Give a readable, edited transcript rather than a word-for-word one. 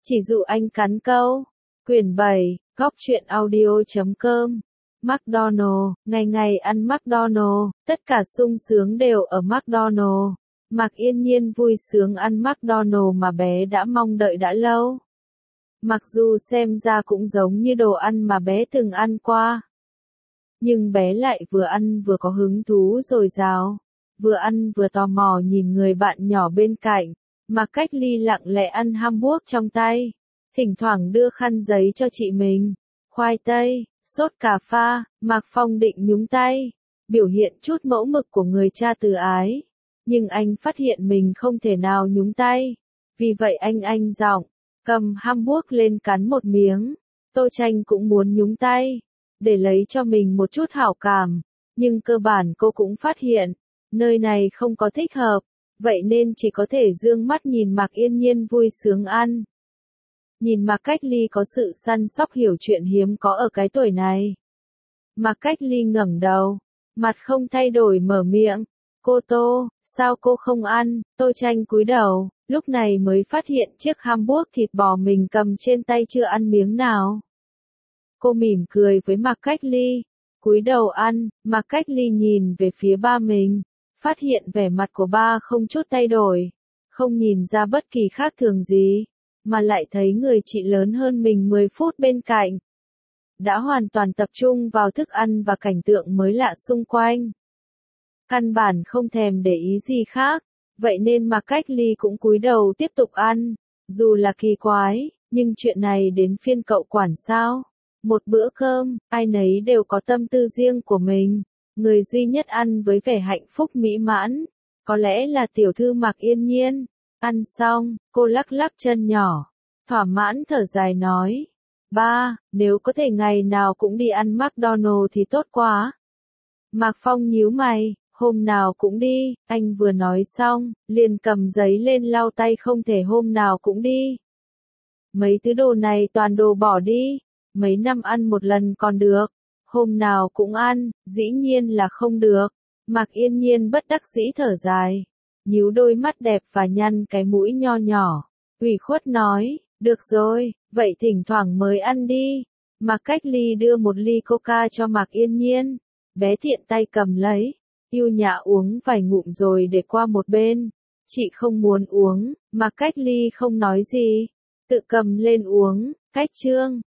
Chỉ dụ anh cắn câu. Quyển 7, góc truyện audio.com. McDonald, ngày ngày ăn McDonald, tất cả sung sướng đều ở McDonald. Mạc Yên Nhiên vui sướng ăn McDonald mà bé đã mong đợi đã lâu. Mặc dù xem ra cũng giống như đồ ăn mà bé từng ăn qua. Nhưng bé lại vừa ăn vừa có hứng thú dồi dào, vừa ăn vừa tò mò nhìn người bạn nhỏ bên cạnh. Mạc Cách Ly lặng lẽ ăn hamburger trong tay, thỉnh thoảng đưa khăn giấy cho chị mình. Khoai tây, sốt cà pha, Mạc Phong định nhúng tay, biểu hiện chút mẫu mực của người cha từ ái. Nhưng anh phát hiện mình không thể nào nhúng tay, vì vậy anh giọng, cầm hamburger lên cắn một miếng. Tô Tranh cũng muốn nhúng tay, để lấy cho mình một chút hảo cảm, nhưng cơ bản cô cũng phát hiện, nơi này không có thích hợp, vậy nên chỉ có thể dương mắt nhìn Mạc Yên Nhiên vui sướng ăn. Nhìn Mạc Cách Ly có sự săn sóc hiểu chuyện hiếm có ở cái tuổi này. Mạc Cách Ly ngẩng đầu, mặt không thay đổi mở miệng, cô Tô, sao cô không ăn? Tô Tranh cúi đầu, lúc này mới phát hiện chiếc hamburger thịt bò mình cầm trên tay chưa ăn miếng nào. Cô mỉm cười với Mạc Cách Ly, cúi đầu ăn. Mạc Cách Ly nhìn về phía ba mình, phát hiện vẻ mặt của ba không chút thay đổi, không nhìn ra bất kỳ khác thường gì, mà lại thấy người chị lớn hơn mình 10 phút bên cạnh. Đã hoàn toàn tập trung vào thức ăn và cảnh tượng mới lạ xung quanh. Căn bản không thèm để ý gì khác, vậy nên Mạc Cách Ly cũng cúi đầu tiếp tục ăn. Dù là kỳ quái, nhưng chuyện này đến phiên cậu quản sao? Một bữa cơm, ai nấy đều có tâm tư riêng của mình. Người duy nhất ăn với vẻ hạnh phúc mỹ mãn, có lẽ là tiểu thư Mạc Yên Nhiên. Ăn xong, cô lắc lắc chân nhỏ, thỏa mãn thở dài nói. Ba, nếu có thể ngày nào cũng đi ăn McDonald thì tốt quá. Mạc Phong nhíu mày, hôm nào cũng đi, anh vừa nói xong, liền cầm giấy lên lau tay không thể hôm nào cũng đi. Mấy thứ đồ này toàn đồ bỏ đi, mấy năm ăn một lần còn được, hôm nào cũng ăn, dĩ nhiên là không được. Mạc Yên Nhiên bất đắc dĩ thở dài, nhíu đôi mắt đẹp và nhăn cái mũi nho nhỏ, ủy khuất nói, được rồi, vậy thỉnh thoảng mới ăn đi. Mạc Cách Ly đưa một ly coca cho Mạc Yên Nhiên, bé tiện tay cầm lấy, yêu nhã uống vài ngụm rồi để qua một bên. Chị không muốn uống, Mạc Cách Ly không nói gì, tự cầm lên uống. Cách Trương